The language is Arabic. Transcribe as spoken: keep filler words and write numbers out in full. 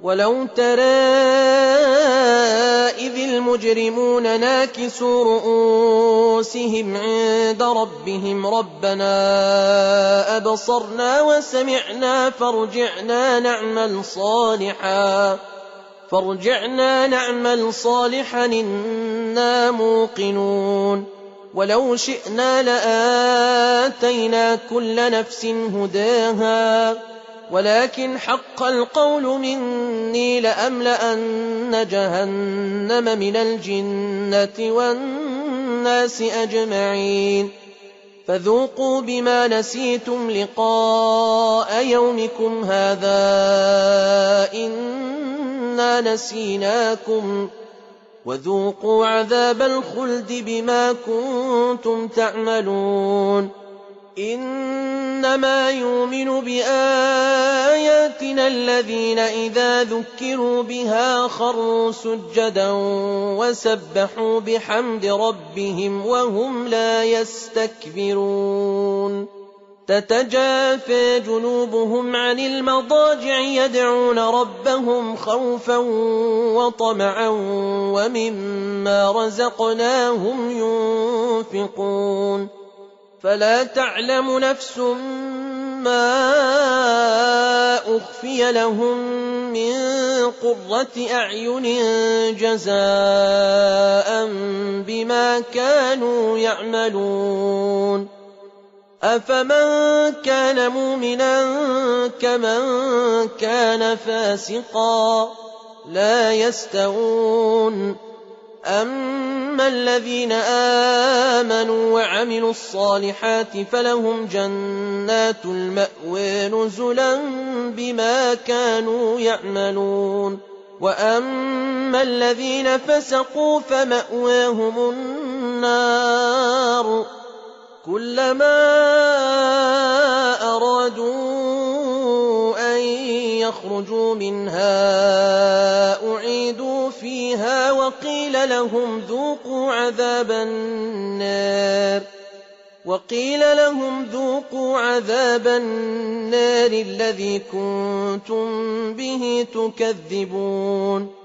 ولو ترى إذ المجرمون ناكسوا رؤوسهم عند ربهم ربنا أبصرنا وسمعنا فارجعنا نعمل صالحا فارجعنا نعمل صالحا إنا موقنون ولو شئنا لآتينا كل نفس هداها ولكن حق القول مني لأملأن جهنم من الجنة والناس أجمعين فذوقوا بما نسيتم لقاء يومكم هذا إنا نسيناكم وذوقوا عذاب الخلد بما كنتم تعملون إنما يؤمن بآياتنا الذين إذا ذكروا بها خروا سجدا وسبحوا بحمد ربهم وهم لا يستكبرون تتجافى جنوبهم عن المضاجع يدعون ربهم خوفا وطمعا ومما رزقناهم ينفقون فلا تعلم نفس ما أخفي لهم من قرة أعين جزاء بما كانوا يعملون أفمن كان مؤمنا كمن كان فاسقا لا يستوون أما الذين آمنوا وعملوا الصالحات فلهم جنات المأوى نزلا بما كانوا يعملون وأما الذين فسقوا فمأواهم النار كلما أرادوا أن يخرجوا منها أعيدوا فيها وقيل لهم ذوقوا عذاب النار وقيل لهم ذوقوا عذاب النار الذي كنتم به تكذبون